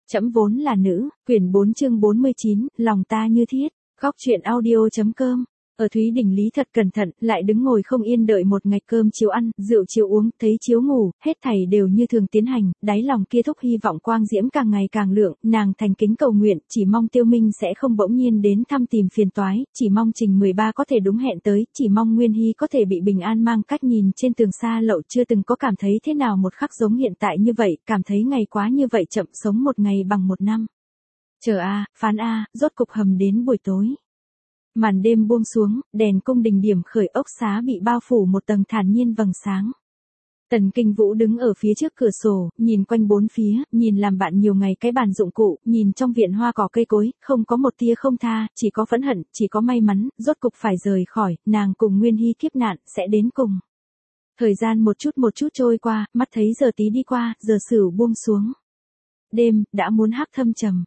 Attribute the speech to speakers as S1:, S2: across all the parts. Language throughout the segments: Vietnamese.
S1: Trẫm vốn là nữ, quyển 4 chương 49, lòng ta như thiết, góc truyện audio.com. Ở Thúy Đình Lý thật cẩn thận, lại đứng ngồi không yên đợi một ngày cơm chiếu ăn, rượu chiếu uống, thấy chiếu ngủ, hết thảy đều như thường tiến hành, đáy lòng kia thúc hy vọng quang diễm càng ngày càng lượng, nàng thành kính cầu nguyện, chỉ mong Tiêu Minh sẽ không bỗng nhiên đến thăm tìm phiền toái, chỉ mong Trình 13 có thể đúng hẹn tới, chỉ mong Nguyên Hy có thể bị bình an mang cách nhìn trên tường xa lậu chưa từng có cảm thấy thế nào một khắc giống hiện tại như vậy, cảm thấy ngày quá như vậy chậm sống một ngày bằng một năm. Chờ phán rốt cục hầm đến buổi tối. Màn đêm buông xuống, đèn cung đình điểm khởi ốc xá bị bao phủ một tầng thản nhiên vầng sáng. Tần Kinh Vũ đứng ở phía trước cửa sổ, nhìn quanh bốn phía, nhìn làm bạn nhiều ngày cái bàn dụng cụ, nhìn trong viện hoa cỏ cây cối, không có một tia không tha, chỉ có phẫn hận, chỉ có may mắn, rốt cục phải rời khỏi, nàng cùng Nguyên Hy kiếp nạn, sẽ đến cùng. Thời gian một chút trôi qua, mắt thấy giờ tí đi qua, giờ sửu buông xuống. Đêm, đã muốn hắc thâm trầm.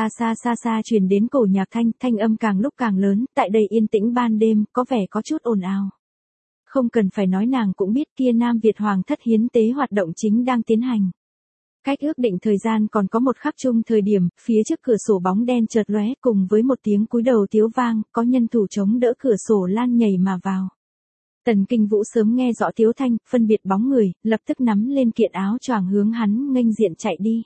S1: Xa truyền đến cổ nhạc thanh âm càng lúc càng lớn, tại đây yên tĩnh ban đêm, có vẻ có chút ồn ào. Không cần phải nói nàng cũng biết kia Nam Việt Hoàng thất hiến tế hoạt động chính đang tiến hành. Cách ước định thời gian còn có một khắc chung thời điểm, phía trước cửa sổ bóng đen chợt lóe cùng với một tiếng cúi đầu tiếu vang, có nhân thủ chống đỡ cửa sổ lan nhảy mà vào. Tần Kinh Vũ sớm nghe rõ tiếu thanh, phân biệt bóng người, lập tức nắm lên kiện áo choàng hướng hắn nghênh diện chạy đi.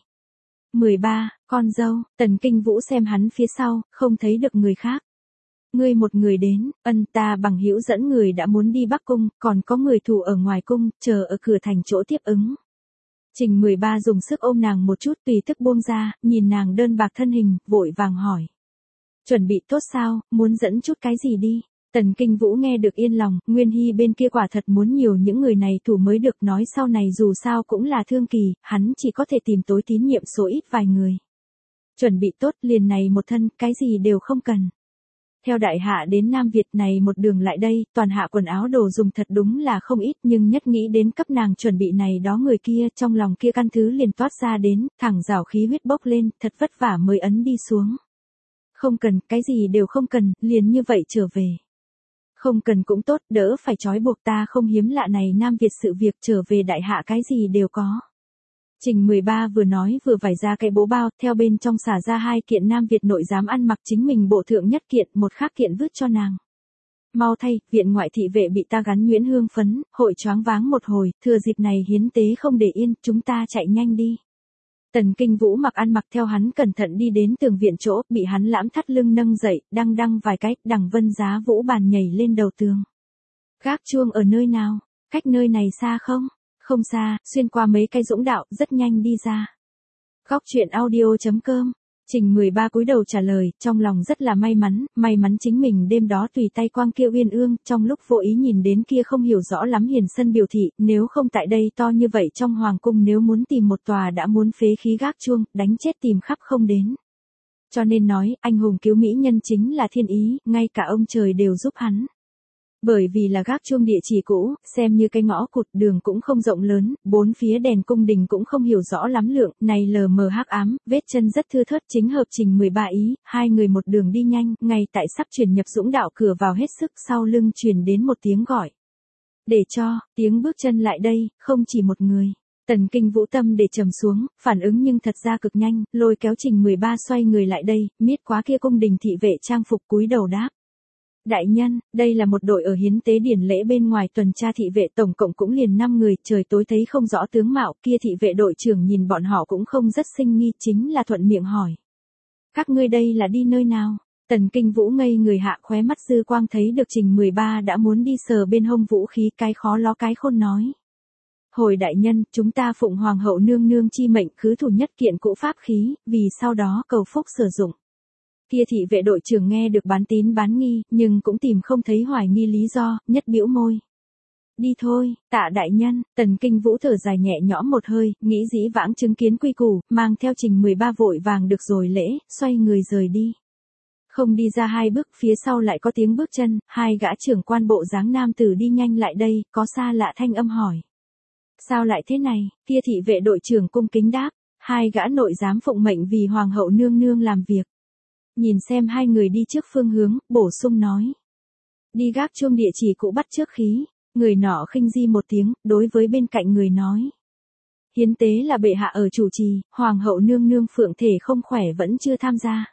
S1: 13, con dâu, Tần Kinh Vũ xem hắn phía sau, không thấy được người khác. Ngươi một người đến, ta bằng hữu dẫn người đã muốn đi Bắc Cung, còn có người thủ ở ngoài cung, chờ ở cửa thành chỗ tiếp ứng. Trình 13 dùng sức ôm nàng một chút tùy tức buông ra, nhìn nàng đơn bạc thân hình, vội vàng hỏi. Chuẩn bị tốt sao, muốn dẫn chút cái gì đi? Tần Kinh Vũ nghe được yên lòng, Nguyên Hy bên kia quả thật muốn nhiều những người này thủ mới được, nói sau này dù sao cũng là thương kỳ, hắn chỉ có thể tìm tối tín nhiệm số ít vài người. Chuẩn bị tốt liền này một thân, cái gì đều không cần. Theo đại hạ đến Nam Việt này một đường lại đây, toàn hạ quần áo đồ dùng thật đúng là không ít, nhưng nhất nghĩ đến cấp nàng chuẩn bị này đó người kia, trong lòng kia căn thứ liền toát ra đến, thẳng rào khí huyết bốc lên, thật vất vả mới ấn đi xuống. Không cần, cái gì đều không cần, liền như vậy trở về. Không cần cũng tốt, đỡ phải trói buộc ta không hiếm lạ này Nam Việt sự việc trở về đại hạ cái gì đều có. Trình 13 vừa nói vừa vải ra cái bố bao, theo bên trong xả ra 2 kiện Nam Việt nội dám ăn mặc chính mình bộ thượng nhất kiện, một khác kiện vứt cho nàng. Mau thay, viện ngoại thị vệ bị ta gắn nhuyễn hương phấn, hội choáng váng một hồi, thừa dịp này hiến tế không để yên, chúng ta chạy nhanh đi. Tần Kinh Vũ ăn mặc theo hắn cẩn thận đi đến tường viện chỗ, bị hắn lãm thắt lưng nâng dậy, đăng vài cái, đằng vân giá vũ bàn nhảy lên đầu tường. Gác chuông ở nơi nào? Cách nơi này xa không? Không xa, xuyên qua mấy cái dũng đạo, rất nhanh đi ra. Góc truyện audio.com. Trình 13 cúi đầu trả lời, trong lòng rất là may mắn chính mình đêm đó tùy tay quang kia uyên ương, trong lúc vô ý nhìn đến kia không hiểu rõ lắm hiền sân biểu thị, nếu không tại đây to như vậy trong hoàng cung nếu muốn tìm một tòa đã muốn phế khí gác chuông, đánh chết tìm khắp không đến. Cho nên nói, anh hùng cứu mỹ nhân chính là thiên ý, ngay cả ông trời đều giúp hắn. Bởi vì là gác chuông địa chỉ cũ, xem như cái ngõ cụt, đường cũng không rộng lớn, bốn phía đèn cung đình cũng không hiểu rõ lắm lượng, này lờ mờ hắc ám, vết chân rất thưa thớt, chính hợp Trình 13 ý, hai người một đường đi nhanh, ngay tại sắp chuyển nhập dũng đạo cửa vào hết sức, sau lưng truyền đến một tiếng gọi. Để cho, tiếng bước chân lại đây, không chỉ một người. Tần Kinh Vũ tâm để trầm xuống, phản ứng nhưng thật ra cực nhanh, lôi kéo Trình 13 xoay người lại đây, miết quá kia cung đình thị vệ trang phục cúi đầu đáp. Đại nhân, đây là một đội ở hiến tế điển lễ bên ngoài tuần tra thị vệ tổng cộng cũng liền 5 người, trời tối thấy không rõ tướng mạo, kia thị vệ đội trưởng nhìn bọn họ cũng không rất sinh nghi, chính là thuận miệng hỏi. Các ngươi đây là đi nơi nào? Tần Kinh Vũ ngây người hạ, khóe mắt dư quang thấy được Trình 13 đã muốn đi sờ bên hông vũ khí, cái khó ló cái khôn nói. Hồi đại nhân, chúng ta phụng hoàng hậu nương nương chi mệnh khứ thủ nhất kiện cũ pháp khí, vì sau đó cầu phúc sử dụng. Kia thị vệ đội trưởng nghe được bán tín bán nghi, nhưng cũng tìm không thấy hoài nghi lý do, nhất bĩu môi. Đi thôi, tạ đại nhân, Tần Kinh Vũ thở dài nhẹ nhõm một hơi, nghĩ dĩ vãng chứng kiến quy củ, mang theo Trình 13 vội vàng được rồi lễ, xoay người rời đi. Không đi ra 2 bước, phía sau lại có tiếng bước chân, 2 gã trưởng quan bộ dáng nam tử đi nhanh lại đây, có xa lạ thanh âm hỏi. Sao lại thế này? Kia thị vệ đội trưởng cung kính đáp, 2 gã nội giám phụng mệnh vì hoàng hậu nương nương làm việc. Nhìn xem 2 người đi trước phương hướng, bổ sung nói. Đi gác chuông địa chỉ cũ bắt trước khí, người nọ khinh di một tiếng, đối với bên cạnh người nói. Hiến tế là bệ hạ ở chủ trì, hoàng hậu nương nương phượng thể không khỏe vẫn chưa tham gia.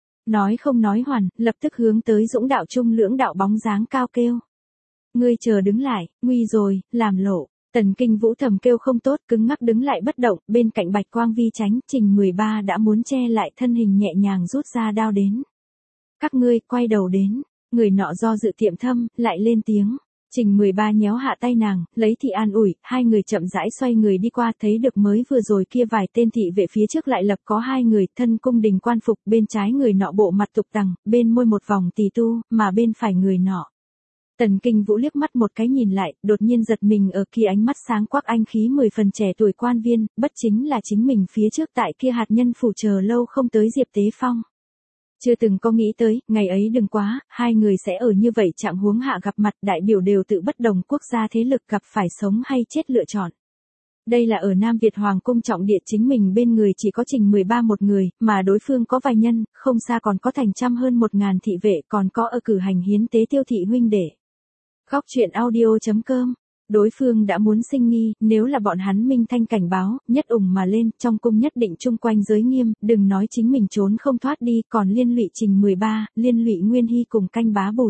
S1: Nói không nói hoàn, lập tức hướng tới Dũng đạo trung lưỡng đạo bóng dáng cao kêu. Ngươi chờ đứng lại, nguy rồi, làm lộ. Tần Kinh Vũ thầm kêu không tốt, cứng ngắc đứng lại bất động, bên cạnh Bạch Quang Vi tránh, Trình 13 đã muốn che lại thân hình nhẹ nhàng rút ra đao đến. Các ngươi, quay đầu đến, người nọ do dự tiệm thâm, lại lên tiếng. Trình 13 nhéo hạ tay nàng, lấy thị an ủi, hai người chậm rãi xoay người đi qua, thấy được mới vừa rồi kia vài tên thị vệ phía trước lại lập có hai người, thân cung đình quan phục, bên trái người nọ bộ mặt tục tằng, bên môi một vòng tỳ tu, mà bên phải người nọ. Tần Kinh Vũ liếc mắt một cái nhìn lại, đột nhiên giật mình ở kia ánh mắt sáng quắc anh khí 10 phần trẻ tuổi quan viên, bất chính là chính mình phía trước tại kia hạt nhân phủ chờ lâu không tới Diệp Tế Phong. Chưa từng có nghĩ tới, ngày ấy đừng quá, hai người sẽ ở như vậy trạng huống hạ gặp mặt, đại biểu đều tự bất đồng quốc gia thế lực gặp phải sống hay chết lựa chọn. Đây là ở Nam Việt Hoàng cung trọng địa, chính mình bên người chỉ có Trình 13 một người, mà đối phương có vài nhân, không xa còn có thành trăm hơn 1000 thị vệ, còn có ở cử hành hiến tế tiêu thị huynh đệ. Góc truyện audio.com. Đối phương đã muốn sinh nghi, nếu là bọn hắn minh thanh cảnh báo, nhất ủng mà lên, trong cung nhất định chung quanh giới nghiêm, đừng nói chính mình trốn không thoát đi, còn liên lụy Trình 13, liên lụy Nguyên Hy cùng canh bá Bùi.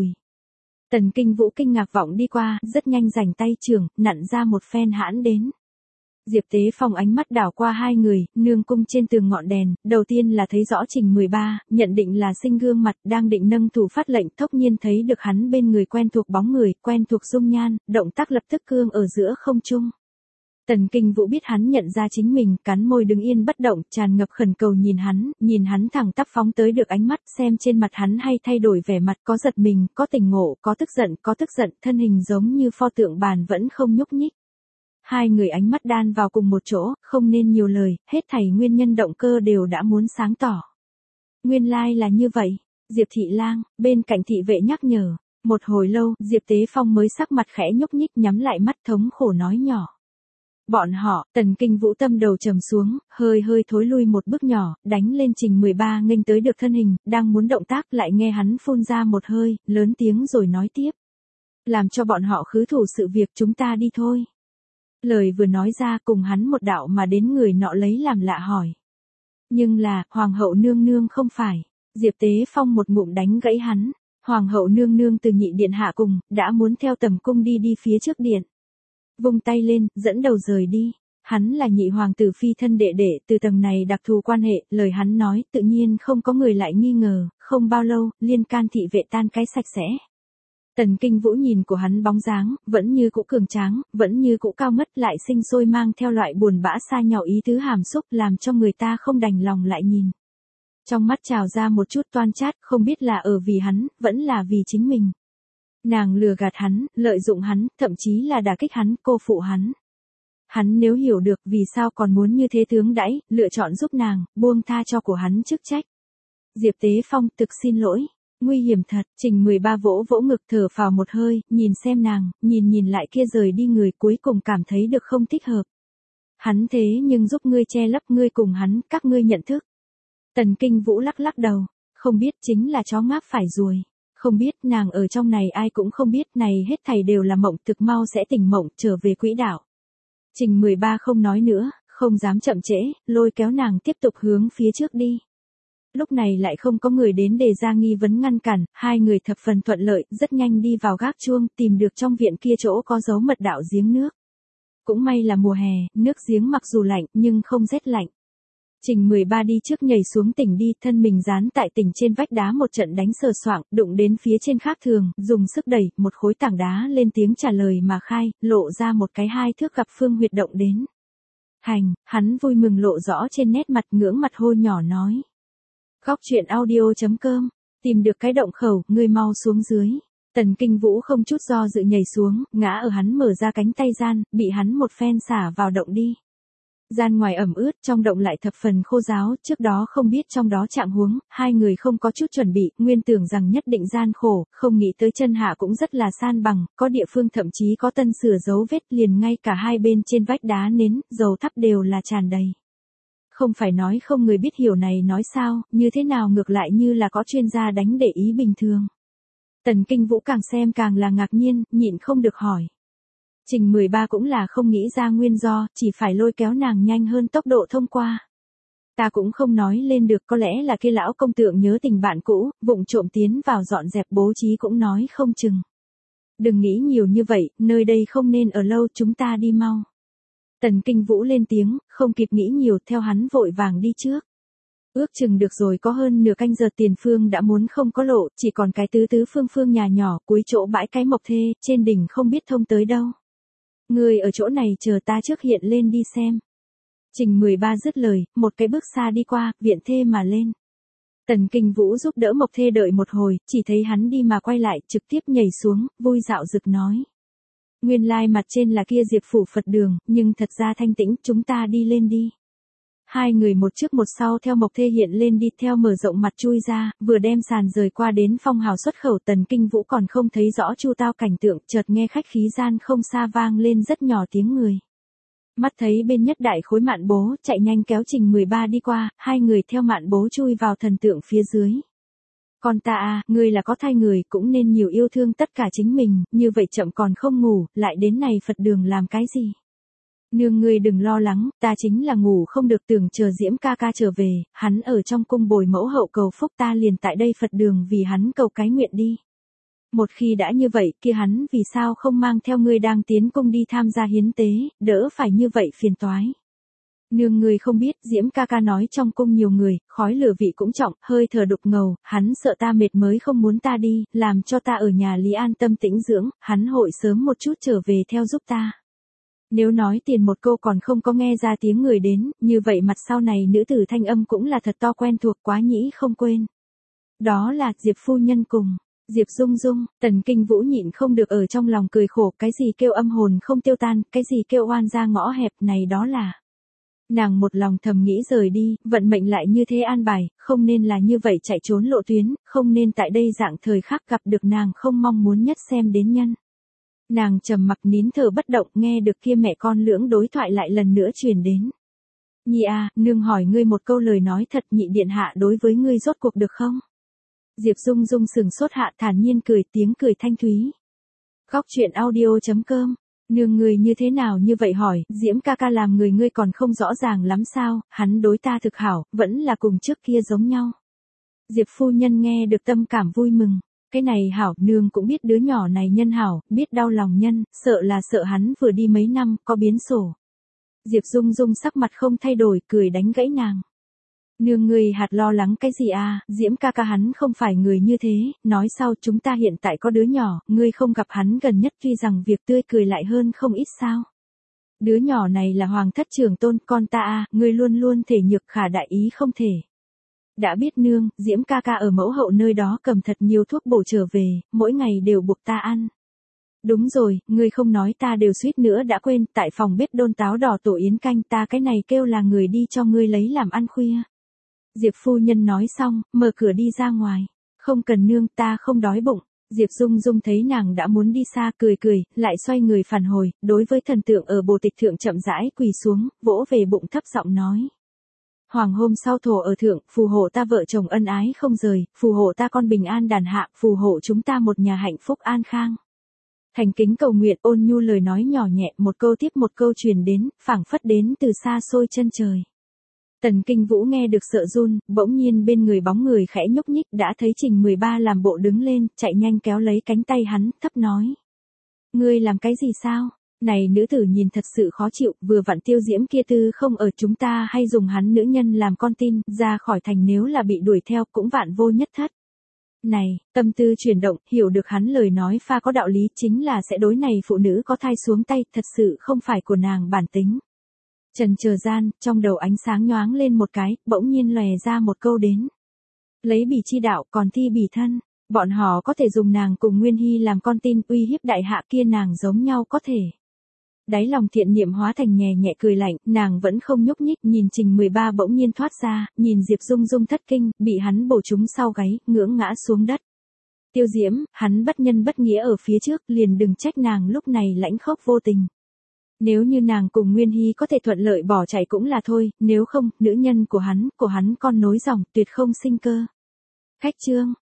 S1: Tần Kinh Vũ kinh ngạc vọng đi qua, rất nhanh rảnh tay trưởng, nặn ra một phen hãn đến. Diệp Tế Phong ánh mắt đảo qua hai người, nương cung trên tường ngọn đèn, đầu tiên là thấy rõ Trình 13, nhận định là sinh gương mặt, đang định nâng thủ phát lệnh, thốc nhiên thấy được hắn bên người quen thuộc bóng người, quen thuộc dung nhan, động tác lập tức cương ở giữa không trung. Tần Kinh Vũ biết hắn nhận ra chính mình, cắn môi đứng yên bất động, tràn ngập khẩn cầu nhìn hắn thẳng tắp phóng tới được ánh mắt, xem trên mặt hắn hay thay đổi vẻ mặt, có giật mình, có tỉnh ngộ, có tức giận, thân hình giống như pho tượng bàn vẫn không nhúc nhích. Hai người ánh mắt đan vào cùng một chỗ, không nên nhiều lời, hết thảy nguyên nhân động cơ đều đã muốn sáng tỏ. Nguyên lai là như vậy, Diệp Thị Lang, bên cạnh thị vệ nhắc nhở. Một hồi lâu, Diệp Tế Phong mới sắc mặt khẽ nhúc nhích, nhắm lại mắt thống khổ nói nhỏ. Bọn họ, Tần Kinh Vũ tâm đầu trầm xuống, hơi thối lui một bước nhỏ, đánh lên Trình 13 nghênh tới được thân hình, đang muốn động tác lại nghe hắn phun ra một hơi, lớn tiếng rồi nói tiếp. Làm cho bọn họ khứ thủ sự việc, chúng ta đi thôi. Lời vừa nói ra cùng hắn một đạo mà đến người nọ lấy làm lạ hỏi. Nhưng là, Hoàng hậu nương nương không phải. Diệp Tế Phong một ngụm đánh gãy hắn. Hoàng hậu nương nương từ nhị điện hạ cùng, đã muốn theo tầm cung đi phía trước điện. Vung tay lên, dẫn đầu rời đi. Hắn là nhị hoàng tử phi thân đệ đệ, từ tầng này đặc thù quan hệ, lời hắn nói tự nhiên không có người lại nghi ngờ, không bao lâu, liên can thị vệ tan cái sạch sẽ. Tần Kinh Vũ nhìn của hắn bóng dáng, vẫn như cũ cường tráng, vẫn như cũ cao ngất, lại sinh sôi mang theo loại buồn bã xa nhỏ ý tứ hàm xúc, làm cho người ta không đành lòng lại nhìn. Trong mắt trào ra một chút toan chát, không biết là ở vì hắn, vẫn là vì chính mình. Nàng lừa gạt hắn, lợi dụng hắn, thậm chí là đả kích hắn, cô phụ hắn. Hắn nếu hiểu được vì sao còn muốn như thế tướng đãi, lựa chọn giúp nàng, buông tha cho của hắn chức trách. Diệp Tế Phong thực xin lỗi. Nguy hiểm thật, Trình 13 vỗ ngực thở phào một hơi, nhìn xem nàng, nhìn lại kia rời đi người, cuối cùng cảm thấy được không thích hợp. Hắn thế nhưng giúp ngươi che lấp, ngươi cùng hắn, các ngươi nhận thức. Tần Kinh Vũ lắc đầu, không biết, chính là chó ngáp phải ruồi. Không biết, nàng ở trong này ai cũng không biết, này hết thảy đều là mộng, thực mau sẽ tỉnh mộng, trở về quỹ đạo. Trình 13 không nói nữa, không dám chậm trễ, lôi kéo nàng tiếp tục hướng phía trước đi. Lúc này lại không có người đến đề ra nghi vấn ngăn cản, hai người thập phần thuận lợi, rất nhanh đi vào gác chuông, tìm được trong viện kia chỗ có dấu mật đạo giếng nước. Cũng may là mùa hè, nước giếng mặc dù lạnh, nhưng không rét lạnh. Trình 13 đi trước nhảy xuống tỉnh đi, thân mình dán tại tỉnh trên vách đá một trận đánh sờ soạng, đụng đến phía trên khác thường, dùng sức đẩy, một khối tảng đá lên tiếng trả lời mà khai, lộ ra một cái 2 thước gặp phương huyệt động đến. Hành, hắn vui mừng lộ rõ trên nét mặt, ngưỡng mặt hô nhỏ nói. Góc truyện audio.com, tìm được cái động khẩu, ngươi mau xuống dưới. Tần Kinh Vũ không chút do dự nhảy xuống, ngã ở hắn mở ra cánh tay gian, bị hắn một phen xả vào động đi. Gian ngoài ẩm ướt, trong động lại thập phần khô ráo, trước đó không biết trong đó trạng huống, hai người không có chút chuẩn bị, nguyên tưởng rằng nhất định gian khổ, không nghĩ tới chân hạ cũng rất là san bằng, có địa phương thậm chí có tân sửa dấu vết, liền ngay cả hai bên trên vách đá nến, dầu thắp đều là tràn đầy. Không phải nói không người biết hiểu này nói sao, như thế nào ngược lại như là có chuyên gia đánh để ý bình thường. Tần Kinh Vũ càng xem càng là ngạc nhiên, nhịn không được hỏi. Trình 13 cũng là không nghĩ ra nguyên do, chỉ phải lôi kéo nàng nhanh hơn tốc độ thông qua. Ta cũng không nói lên được, có lẽ là kia lão công tượng nhớ tình bạn cũ, vụng trộm tiến vào dọn dẹp bố trí cũng nói không chừng. Đừng nghĩ nhiều như vậy, nơi đây không nên ở lâu, chúng ta đi mau. Tần Kinh Vũ lên tiếng, không kịp nghĩ nhiều, theo hắn vội vàng đi trước. Ước chừng được rồi, có hơn nửa canh giờ Tiền Phương đã muốn không có lộ, chỉ còn cái tứ phương nhà nhỏ cuối chỗ bãi cái mộc thê, trên đỉnh không biết thông tới đâu. Người ở chỗ này chờ ta trước, hiện lên đi xem. Trình 13 dứt lời, một cái bước xa đi qua, viện thê mà lên. Tần Kinh Vũ giúp đỡ mộc thê đợi một hồi, chỉ thấy hắn đi mà quay lại, trực tiếp nhảy xuống, vui dạo rực nói. Nguyên lai mặt trên là kia Diệp phủ Phật đường, nhưng thật ra thanh tĩnh, chúng ta đi lên đi. Hai người một trước một sau theo mộc thê hiện lên đi, theo mở rộng mặt chui ra, vừa đem sàn rời qua đến phong hào xuất khẩu. Tần Kinh Vũ còn không thấy rõ chu tao cảnh tượng, chợt nghe khách khí gian không xa vang lên rất nhỏ tiếng người. Mắt thấy bên nhất đại khối Mạn Bố, chạy nhanh kéo Trình 13 đi qua, hai người theo Mạn Bố chui vào thần tượng phía dưới. Con ta à, ngươi là có thai người, cũng nên nhiều yêu thương tất cả chính mình, như vậy chậm còn không ngủ, lại đến này Phật đường làm cái gì? Nương ngươi đừng lo lắng, ta chính là ngủ không được, tưởng chờ Diễm ca ca trở về, hắn ở trong cung bồi mẫu hậu cầu phúc, ta liền tại đây Phật đường vì hắn cầu cái nguyện đi. Một khi đã như vậy, kia hắn vì sao không mang theo ngươi đang tiến cung đi tham gia hiến tế, đỡ phải như vậy phiền toái. Nương ngươi không biết, Diễm ca ca nói trong cung nhiều người, khói lửa vị cũng trọng, hơi thở đục ngầu, hắn sợ ta mệt mới không muốn ta đi, làm cho ta ở nhà Lý an tâm tĩnh dưỡng, hắn hội sớm một chút trở về theo giúp ta. Nếu nói tiền một câu còn không có nghe ra tiếng người đến, như vậy mặt sau này nữ tử thanh âm cũng là thật to quen thuộc, quá nhĩ không quên. Đó là Diệp phu nhân cùng Diệp Dung Dung. Tần Kinh Vũ nhịn không được ở trong lòng cười khổ, cái gì kêu âm hồn không tiêu tan, cái gì kêu oan ra ngõ hẹp, này đó là. Nàng một lòng thầm nghĩ rời đi, vận mệnh lại như thế an bài, không nên là như vậy chạy trốn lộ tuyến, không nên tại đây dạng thời khắc gặp được nàng không mong muốn nhất xem đến nhân. Nàng trầm mặc nín thở bất động, nghe được kia mẹ con lưỡng đối thoại lại lần nữa truyền đến. Nhi à, nương hỏi ngươi một câu lời nói thật, nhị điện hạ đối với ngươi rốt cuộc được không? Diệp Dung Dung sừng sốt hạ, thản nhiên cười, tiếng cười thanh thúy. Góc truyện audio.com. Nương ngươi như thế nào như vậy hỏi, Diễm ca ca làm người ngươi còn không rõ ràng lắm sao, hắn đối ta thực hảo, vẫn là cùng trước kia giống nhau. Diệp phu nhân nghe được tâm cảm vui mừng. Cái này hảo, nương cũng biết đứa nhỏ này nhân hảo, biết đau lòng nhân, sợ là sợ hắn vừa đi mấy năm, có biến sổ. Diệp Dung Dung sắc mặt không thay đổi, cười đánh gãy nàng. Nương ngươi hạt lo lắng cái gì à, Diễm ca ca hắn không phải người như thế, nói sau chúng ta hiện tại có đứa nhỏ, ngươi không gặp hắn gần nhất tuy rằng việc tươi cười lại hơn không ít sao. Đứa nhỏ này là hoàng thất trưởng tôn, con ta à, ngươi luôn luôn thể nhược khả đại ý không thể. Đã biết nương, Diễm ca ca ở mẫu hậu nơi đó cầm thật nhiều thuốc bổ trở về, mỗi ngày đều buộc ta ăn. Đúng rồi, ngươi không nói ta đều suýt nữa đã quên, tại phòng bếp đôn táo đỏ tổ yến canh, ta cái này kêu là người đi cho ngươi lấy làm ăn khuya. Diệp phu nhân nói xong, mở cửa đi ra ngoài. Không cần nương, ta không đói bụng. Diệp Dung Dung thấy nàng đã muốn đi xa, cười cười, lại xoay người phản hồi, đối với thần tượng ở bồ tịch thượng chậm rãi quỳ xuống, vỗ về bụng thấp giọng nói. Hoàng hôm sau thổ ở thượng, phù hộ ta vợ chồng ân ái không rời, phù hộ ta con bình an đàn hạ, phù hộ chúng ta một nhà hạnh phúc an khang. Thành kính cầu nguyện, ôn nhu lời nói nhỏ nhẹ, một câu tiếp một câu truyền đến, phảng phất đến từ xa xôi chân trời. Tần Kinh Vũ nghe được sợ run, bỗng nhiên bên người bóng người khẽ nhúc nhích, đã thấy Trình 13 làm bộ đứng lên, chạy nhanh kéo lấy cánh tay hắn, thấp nói. Ngươi làm cái gì sao? Này nữ tử nhìn thật sự khó chịu, vừa vặn Tiêu Diễm kia tư không ở, chúng ta hay dùng hắn nữ nhân làm con tin, ra khỏi thành nếu là bị đuổi theo cũng vạn vô nhất thất. Này, tâm tư chuyển động, hiểu được hắn lời nói pha có đạo lý, chính là sẽ đối này phụ nữ có thai xuống tay, thật sự không phải của nàng bản tính. Trần chờ gian, trong đầu ánh sáng nhoáng lên một cái, bỗng nhiên lòe ra một câu đến. Lấy bỉ chi đạo, còn thi bỉ thân. Bọn họ có thể dùng nàng cùng Nguyên Hy làm con tin, uy hiếp đại hạ kia nàng giống nhau có thể. Đáy lòng thiện niệm hóa thành nhẹ nhẹ cười lạnh, nàng vẫn không nhúc nhích, nhìn Trình 13 bỗng nhiên thoát ra, nhìn Diệp Dung Dung thất kinh, bị hắn bổ trúng sau gáy, ngưỡng ngã xuống đất. Tiêu Diễm, hắn bất nhân bất nghĩa ở phía trước, liền đừng trách nàng lúc này lãnh khốc vô tình. Nếu như nàng cùng Nguyên Hy có thể thuận lợi bỏ chạy cũng là thôi, nếu không, nữ nhân của hắn con nối dòng, tuyệt không sinh cơ. Khách trương,